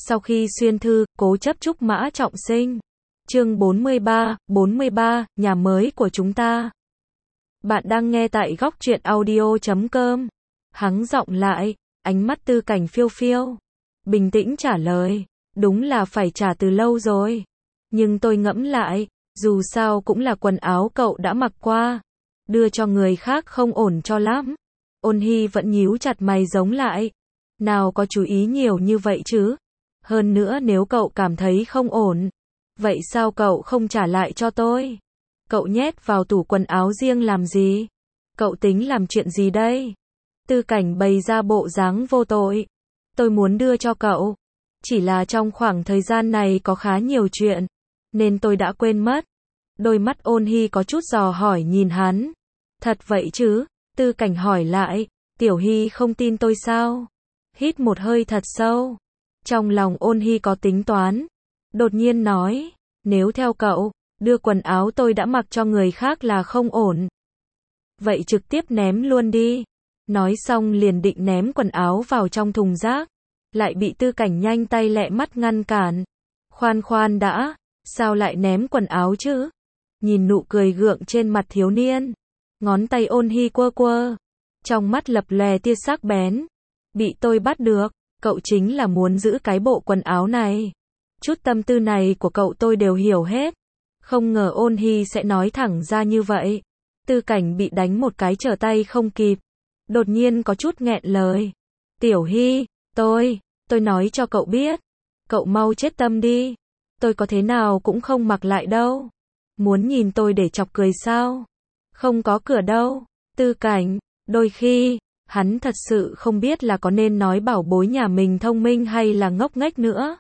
Sau khi xuyên thư, cố chấp chúc Mã Trọng Sinh. Chương 43, nhà mới của chúng ta. Bạn đang nghe tại góc truyện audio.com. Hắng giọng lại, ánh mắt Tư Cảnh phiêu phiêu. Bình tĩnh trả lời, đúng là phải trả từ lâu rồi. Nhưng tôi ngẫm lại, dù sao cũng là quần áo cậu đã mặc qua. Đưa cho người khác không ổn cho lắm. Ôn Hy vẫn nhíu chặt mày giống lại. Nào có chú ý nhiều như vậy chứ. Hơn nữa nếu cậu cảm thấy không ổn, vậy sao cậu không trả lại cho tôi? Cậu nhét vào tủ quần áo riêng làm gì? Cậu tính làm chuyện gì đây? Tư Cảnh bày ra bộ dáng vô tội. Tôi muốn đưa cho cậu. Chỉ là trong khoảng thời gian này có khá nhiều chuyện, nên tôi đã quên mất. Đôi mắt Ôn Hy có chút dò hỏi nhìn hắn. Thật vậy chứ? Tư Cảnh hỏi lại. Tiểu Hy không tin tôi sao? Hít một hơi thật sâu. Trong lòng Ôn Hy có tính toán. Đột nhiên nói, nếu theo cậu, đưa quần áo tôi đã mặc cho người khác là không ổn. Vậy trực tiếp ném luôn đi. Nói xong liền định ném quần áo vào trong thùng rác. Lại bị Tư Cảnh nhanh tay lẹ mắt ngăn cản. Khoan đã, sao lại ném quần áo chứ? Nhìn nụ cười gượng trên mặt thiếu niên. Ngón tay Ôn Hy quơ. Trong mắt lập lòe tia sắc bén. Bị tôi bắt được. Cậu chính là muốn giữ cái bộ quần áo này. Chút tâm tư này của cậu tôi đều hiểu hết. Không ngờ Ôn Hy sẽ nói thẳng ra như vậy. Tư Cảnh bị đánh một cái trở tay không kịp. Đột nhiên có chút nghẹn lời. Tiểu Hy, tôi nói cho cậu biết. Cậu mau chết tâm đi. Tôi có thế nào cũng không mặc lại đâu. Muốn nhìn tôi để chọc cười sao? Không có cửa đâu. Tư Cảnh, đôi khi hắn thật sự không biết là có nên nói bảo bối nhà mình thông minh hay là ngốc nghếch nữa.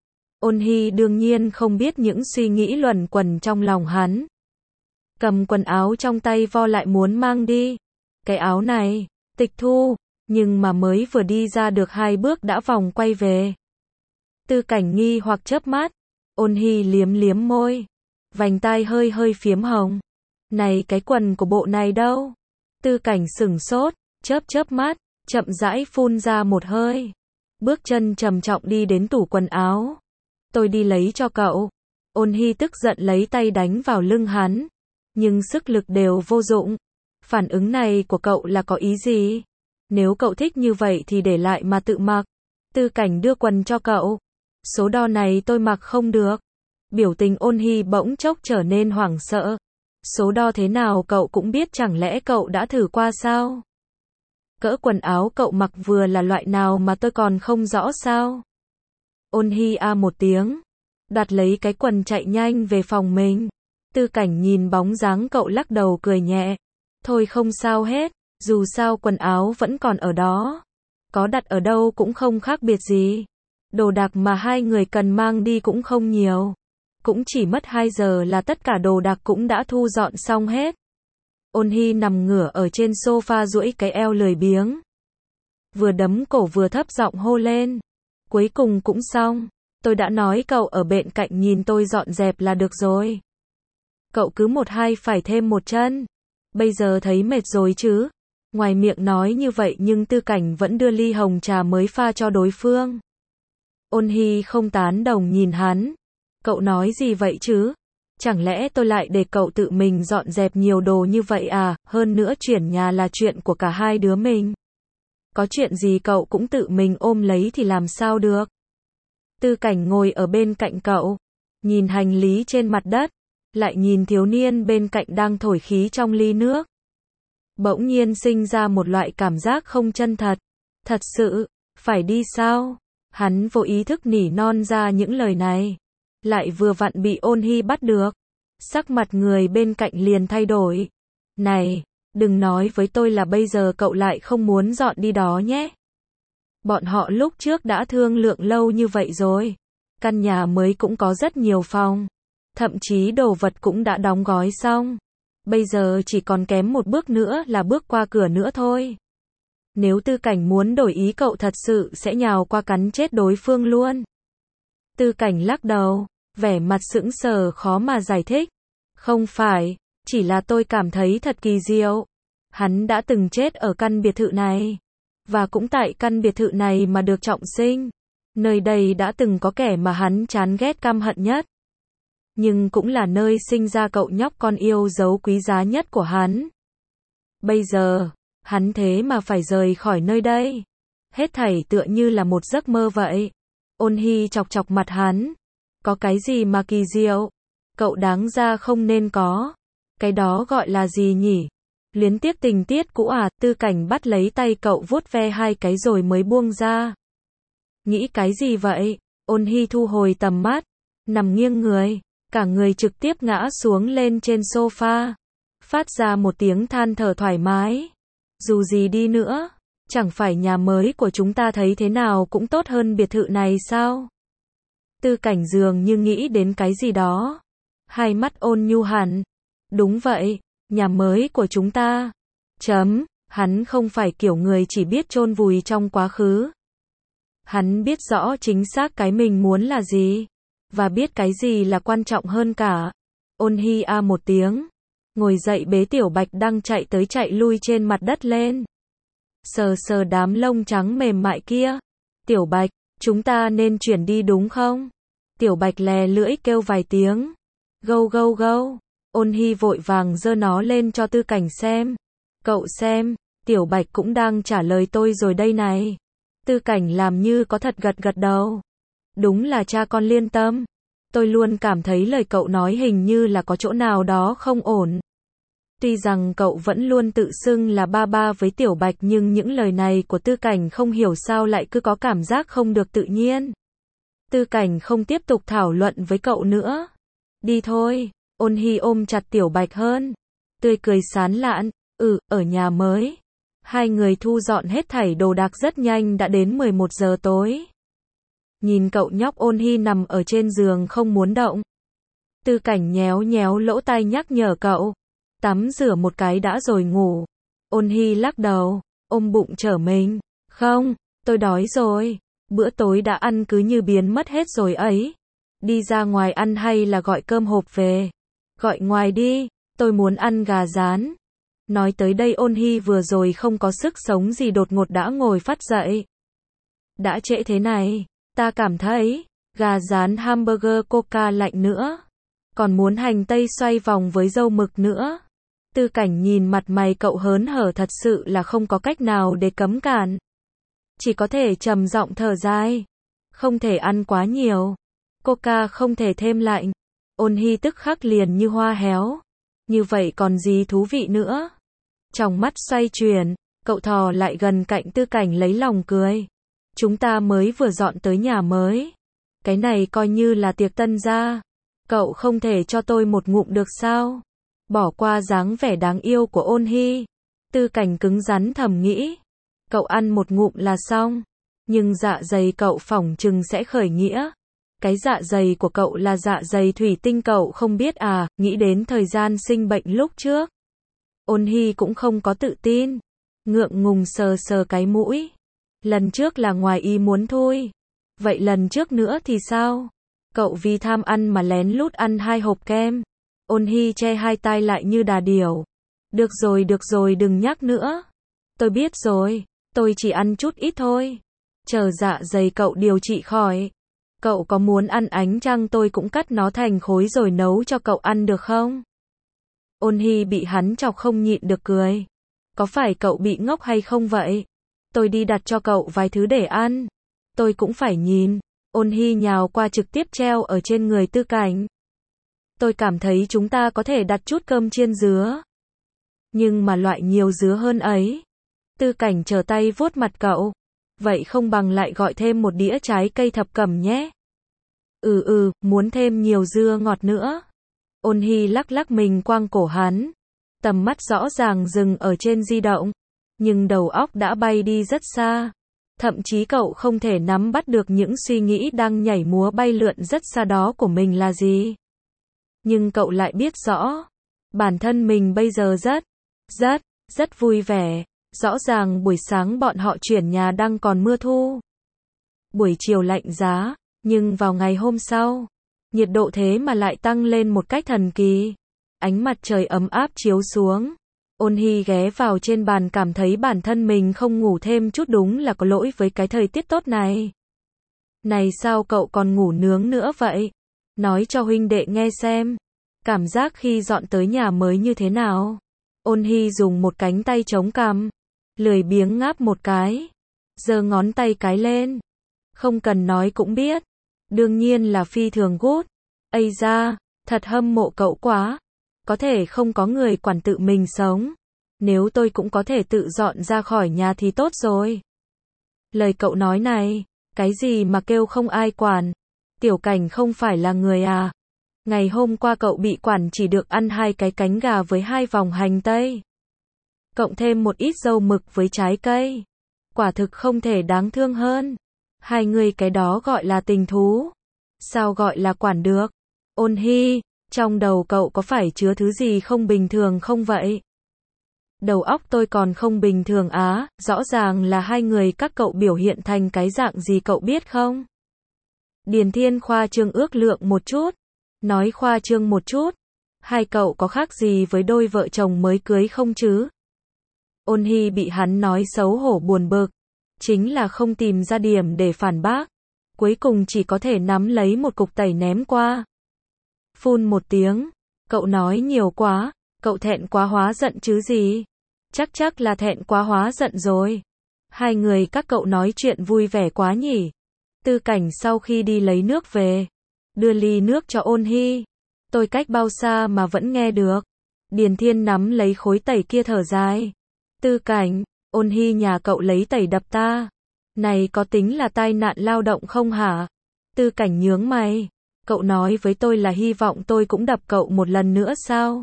Ôn Hy đương nhiên không biết những suy nghĩ luẩn quẩn trong lòng hắn. Cầm quần áo trong tay vo lại muốn mang đi. Cái áo này, tịch thu, nhưng mà mới vừa đi ra được 2 bước đã vòng quay về. Tư Cảnh nghi hoặc chớp mắt. Ôn Hy liếm môi. Vành tai hơi phiếm hồng. Này cái quần của bộ này đâu? Tư Cảnh sửng sốt. Chớp mắt, chậm rãi phun ra một hơi. Bước chân trầm trọng đi đến tủ quần áo. Tôi đi lấy cho cậu. Ôn Hy tức giận lấy tay đánh vào lưng hắn. Nhưng sức lực đều vô dụng. Phản ứng này của cậu là có ý gì? Nếu cậu thích như vậy thì để lại mà tự mặc. Tư Cảnh đưa quần cho cậu. Số đo này tôi mặc không được. Biểu tình Ôn Hy bỗng chốc trở nên hoảng sợ. Số đo thế nào cậu cũng biết, chẳng lẽ cậu đã thử qua sao? Cỡ quần áo cậu mặc vừa là loại nào mà tôi còn không rõ sao? Ôn Hy một tiếng, đặt lấy cái quần chạy nhanh về phòng mình. Tư Cảnh nhìn bóng dáng cậu lắc đầu cười nhẹ. Thôi không sao hết, dù sao quần áo vẫn còn ở đó. Có đặt ở đâu cũng không khác biệt gì. Đồ đạc mà hai người cần mang đi cũng không nhiều. Cũng chỉ mất 2 giờ là tất cả đồ đạc cũng đã thu dọn xong hết. Ôn Hy nằm ngửa ở trên sofa duỗi cái eo lười biếng. Vừa đấm cổ vừa thấp giọng hô lên. Cuối cùng cũng xong. Tôi đã nói cậu ở bên cạnh nhìn tôi dọn dẹp là được rồi. Cậu cứ một hai phải thêm một chân. Bây giờ thấy mệt rồi chứ. Ngoài miệng nói như vậy nhưng Tư Cảnh vẫn đưa ly hồng trà mới pha cho đối phương. Ôn Hy không tán đồng nhìn hắn. Cậu nói gì vậy chứ? Chẳng lẽ tôi lại để cậu tự mình dọn dẹp nhiều đồ như vậy à? Hơn nữa chuyển nhà là chuyện của cả hai đứa mình. Có chuyện gì cậu cũng tự mình ôm lấy thì làm sao được? Tư Cảnh ngồi ở bên cạnh cậu, nhìn hành lý trên mặt đất, lại nhìn thiếu niên bên cạnh đang thổi khí trong ly nước. Bỗng nhiên sinh ra một loại cảm giác không chân thật. Thật sự, phải đi sao? Hắn vô ý thức nỉ non ra những lời này. Lại vừa vặn bị Ôn Hy bắt được. Sắc mặt người bên cạnh liền thay đổi. Này, đừng nói với tôi là bây giờ cậu lại không muốn dọn đi đó nhé. Bọn họ lúc trước đã thương lượng lâu như vậy rồi. Căn nhà mới cũng có rất nhiều phòng. Thậm chí đồ vật cũng đã đóng gói xong. Bây giờ chỉ còn kém một bước nữa là bước qua cửa nữa thôi. Nếu Tư Cảnh muốn đổi ý cậu thật sự sẽ nhào qua cắn chết đối phương luôn. Tư Cảnh lắc đầu, vẻ mặt sững sờ khó mà giải thích. Không phải, chỉ là tôi cảm thấy thật kỳ diệu. Hắn đã từng chết ở căn biệt thự này. Và cũng tại căn biệt thự này mà được trọng sinh. Nơi đây đã từng có kẻ mà hắn chán ghét căm hận nhất. Nhưng cũng là nơi sinh ra cậu nhóc con yêu dấu quý giá nhất của hắn. Bây giờ, hắn thế mà phải rời khỏi nơi đây. Hết thảy tựa như là một giấc mơ vậy. Ôn Hy chọc chọc mặt hắn. Có cái gì mà kỳ diệu? Cậu đáng ra không nên có. Cái đó gọi là gì nhỉ? Luyến tiếc tình tiết cũ à? Tư Cảnh bắt lấy tay cậu vuốt ve hai cái rồi mới buông ra. Nghĩ cái gì vậy? Ôn Hy thu hồi tầm mắt, nằm nghiêng người, cả người trực tiếp ngã xuống lên trên sofa, phát ra một tiếng than thở thoải mái. Dù gì đi nữa, chẳng phải nhà mới của chúng ta thấy thế nào cũng tốt hơn biệt thự này sao? Tư Cảnh dường như nghĩ đến cái gì đó, hai mắt ôn nhu hẳn. Đúng vậy, nhà mới của chúng ta. Hắn không phải kiểu người chỉ biết chôn vùi trong quá khứ. Hắn biết rõ chính xác cái mình muốn là gì, và biết cái gì là quan trọng hơn cả. Ôn Hy a một tiếng, ngồi dậy bế Tiểu Bạch đang chạy tới chạy lui trên mặt đất lên. Sờ sờ đám lông trắng mềm mại kia. Tiểu Bạch, chúng ta nên chuyển đi đúng không? Tiểu Bạch lè lưỡi kêu vài tiếng. Gâu gâu gâu. Ôn Hy vội vàng giơ nó lên cho Tư Cảnh xem. Cậu xem, Tiểu Bạch cũng đang trả lời tôi rồi đây này. Tư Cảnh làm như có thật gật gật đầu. Đúng là cha con liên tâm. Tôi luôn cảm thấy lời cậu nói hình như là có chỗ nào đó không ổn. Tuy rằng cậu vẫn luôn tự xưng là ba ba với Tiểu Bạch nhưng những lời này của Tư Cảnh không hiểu sao lại cứ có cảm giác không được tự nhiên. Tư Cảnh không tiếp tục thảo luận với cậu nữa. Đi thôi. Ôn Hy ôm chặt Tiểu Bạch hơn. Tươi cười sán lạn. Ở nhà mới. Hai người thu dọn hết thảy đồ đạc rất nhanh đã đến 11 giờ tối. Nhìn cậu nhóc Ôn Hy nằm ở trên giường không muốn động. Tư Cảnh nhéo nhéo lỗ tai nhắc nhở cậu. Tắm rửa một cái đã rồi ngủ. Ôn Hy lắc đầu, ôm bụng trở mình. Không, tôi đói rồi. Bữa tối đã ăn cứ như biến mất hết rồi ấy. Đi ra ngoài ăn hay là gọi cơm hộp về? Gọi ngoài đi, tôi muốn ăn gà rán. Nói tới đây Ôn Hy vừa rồi không có sức sống gì đột ngột đã ngồi phát dậy. Đã trễ thế này, ta cảm thấy, gà rán hamburger coca lạnh nữa. Còn muốn hành tây xoay vòng với dâu mực nữa. Tư Cảnh nhìn mặt mày cậu hớn hở thật sự là không có cách nào để cấm cản. Chỉ có thể trầm giọng thở dài. Không thể ăn quá nhiều. Coca không thể thêm lạnh. Ôn Hy tức khắc liền như hoa héo. Như vậy còn gì thú vị nữa. Trong mắt xoay chuyển, cậu thò lại gần cạnh Tư Cảnh lấy lòng cười. Chúng ta mới vừa dọn tới nhà mới. Cái này coi như là tiệc tân gia. Cậu không thể cho tôi một ngụm được sao? Bỏ qua dáng vẻ đáng yêu của Ôn Hy. Tư Cảnh cứng rắn thầm nghĩ. Cậu ăn một ngụm là xong. Nhưng dạ dày cậu phỏng chừng sẽ khởi nghĩa. Cái dạ dày của cậu là dạ dày thủy tinh cậu không biết à, nghĩ đến thời gian sinh bệnh lúc trước. Ôn Hy cũng không có tự tin. Ngượng ngùng sờ sờ cái mũi. Lần trước là ngoài ý muốn thôi. Vậy lần trước nữa thì sao? Cậu vì tham ăn mà lén lút ăn 2 hộp kem. Ôn Hy che hai tai lại như đà điểu. Được rồi đừng nhắc nữa. Tôi biết rồi, tôi chỉ ăn chút ít thôi. Chờ dạ dày cậu điều trị khỏi. Cậu có muốn ăn ánh trăng tôi cũng cắt nó thành khối rồi nấu cho cậu ăn được không? Ôn Hy bị hắn chọc không nhịn được cười. Có phải cậu bị ngốc hay không vậy? Tôi đi đặt cho cậu vài thứ để ăn. Tôi cũng phải nhìn. Ôn Hy nhào qua trực tiếp treo ở trên người Tư Cảnh. Tôi cảm thấy chúng ta có thể đặt chút cơm chiên dứa. Nhưng mà loại nhiều dứa hơn ấy. Tư Cảnh trở tay vuốt mặt cậu. Vậy không bằng lại gọi thêm một đĩa trái cây thập cẩm nhé. Muốn thêm nhiều dưa ngọt nữa. Ôn Hy lắc lắc mình quang cổ hắn. Tầm mắt rõ ràng dừng ở trên di động. Nhưng đầu óc đã bay đi rất xa. Thậm chí cậu không thể nắm bắt được những suy nghĩ đang nhảy múa bay lượn rất xa đó của mình là gì. Nhưng cậu lại biết rõ. Bản thân mình bây giờ rất vui vẻ. Rõ ràng buổi sáng bọn họ chuyển nhà đang còn mưa thu. Buổi chiều lạnh giá. Nhưng vào ngày hôm sau, nhiệt độ thế mà lại tăng lên một cách thần kỳ. Ánh mặt trời ấm áp chiếu xuống. Ôn Hy ghé vào trên bàn cảm thấy bản thân mình không ngủ thêm chút đúng là có lỗi với cái thời tiết tốt này. Này sao cậu còn ngủ nướng nữa vậy? Nói cho huynh đệ nghe xem. Cảm giác khi dọn tới nhà mới như thế nào? Ôn Hy dùng một cánh tay chống cằm, lười biếng ngáp một cái, giơ ngón tay cái lên. Không cần nói cũng biết. Đương nhiên là phi thường good. Ây da, thật hâm mộ cậu quá. Có thể không có người quản tự mình sống. Nếu tôi cũng có thể tự dọn ra khỏi nhà thì tốt rồi. Lời cậu nói này, cái gì mà kêu không ai quản? Tiểu Cảnh không phải là người à? Ngày hôm qua cậu bị quản chỉ được ăn 2 cái cánh gà với 2 vòng hành tây. Cộng thêm một ít dâu mực với trái cây. Quả thực không thể đáng thương hơn. Hai người cái đó gọi là tình thú. Sao gọi là quản được? Ôn Hy, trong đầu cậu có phải chứa thứ gì không bình thường không vậy? Đầu óc tôi còn không bình thường á, rõ ràng là hai người các cậu biểu hiện thành cái dạng gì cậu biết không? Điền Thiên khoa trương ước lượng một chút. Nói khoa trương một chút. Hai cậu có khác gì với đôi vợ chồng mới cưới không chứ? Ôn Hy bị hắn nói xấu hổ buồn bực. Chính là không tìm ra điểm để phản bác. Cuối cùng chỉ có thể nắm lấy một cục tẩy ném qua. Phun một tiếng. Cậu nói nhiều quá. Cậu thẹn quá hóa giận chứ gì? Chắc là thẹn quá hóa giận rồi. Hai người các cậu nói chuyện vui vẻ quá nhỉ. Tư Cảnh sau khi đi lấy nước về, đưa ly nước cho Ôn Hy. Tôi cách bao xa mà vẫn nghe được. Điền Thiên nắm lấy khối tẩy kia thở dài. Tư Cảnh, Ôn Hy nhà cậu lấy tẩy đập ta. Này có tính là tai nạn lao động không hả? Tư Cảnh nhướng mày. Cậu nói với tôi là hy vọng tôi cũng đập cậu một lần nữa sao?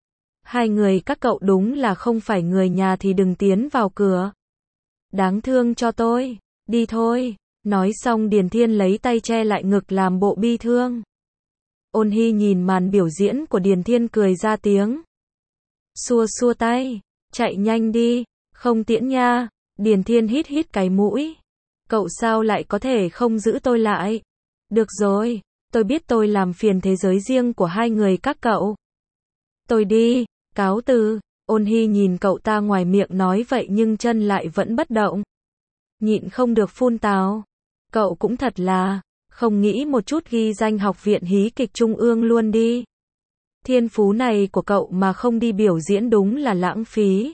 Hai người các cậu đúng là không phải người nhà thì đừng tiến vào cửa. Đáng thương cho tôi. Đi thôi. Nói xong Điền Thiên lấy tay che lại ngực làm bộ bi thương. Ôn Hy nhìn màn biểu diễn của Điền Thiên cười ra tiếng. Xua xua tay. Chạy nhanh đi. Không tiễn nha. Điền Thiên hít hít cái mũi. Cậu sao lại có thể không giữ tôi lại? Được rồi. Tôi biết tôi làm phiền thế giới riêng của hai người các cậu. Tôi đi. Cáo từ. Ôn Hy nhìn cậu ta ngoài miệng nói vậy nhưng chân lại vẫn bất động. Nhịn không được phun tào. Cậu cũng thật là, không nghĩ một chút ghi danh học viện hí kịch trung ương luôn đi. Thiên phú này của cậu mà không đi biểu diễn đúng là lãng phí.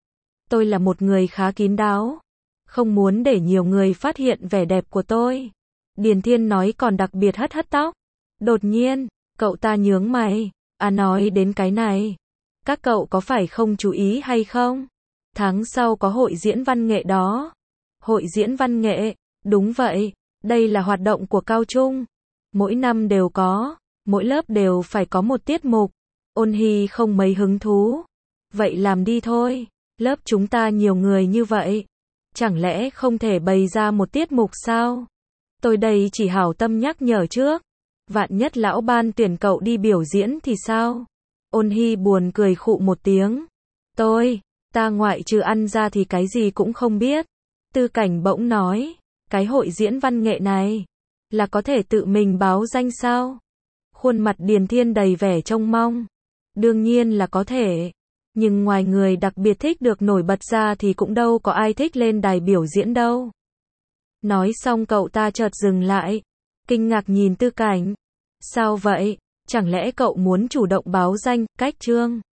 Tôi là một người khá kín đáo. Không muốn để nhiều người phát hiện vẻ đẹp của tôi. Điền Thiên nói còn đặc biệt hất hất tóc. Đột nhiên, cậu ta nhướng mày. À nói đến cái này. Các cậu có phải không chú ý hay không? Tháng sau có hội diễn văn nghệ đó. Hội diễn văn nghệ, đúng vậy, đây là hoạt động của cao trung. Mỗi năm đều có, mỗi lớp đều phải có một tiết mục. Ôn Hy không mấy hứng thú. Vậy làm đi thôi, lớp chúng ta nhiều người như vậy. Chẳng lẽ không thể bày ra một tiết mục sao? Tôi đây chỉ hảo tâm nhắc nhở trước. Vạn nhất lão ban tuyển cậu đi biểu diễn thì sao? Ôn Hy buồn cười khụ một tiếng. Ta ngoại trừ ăn ra thì cái gì cũng không biết. Tư Cảnh bỗng nói, cái hội diễn văn nghệ này, là có thể tự mình báo danh sao? Khuôn mặt Điền Thiên đầy vẻ trông mong. Đương nhiên là có thể. Nhưng ngoài người đặc biệt thích được nổi bật ra thì cũng đâu có ai thích lên đài biểu diễn đâu. Nói xong cậu ta chợt dừng lại. Kinh ngạc nhìn Tư Cảnh. Sao vậy? Chẳng lẽ cậu muốn chủ động báo danh, cách chương?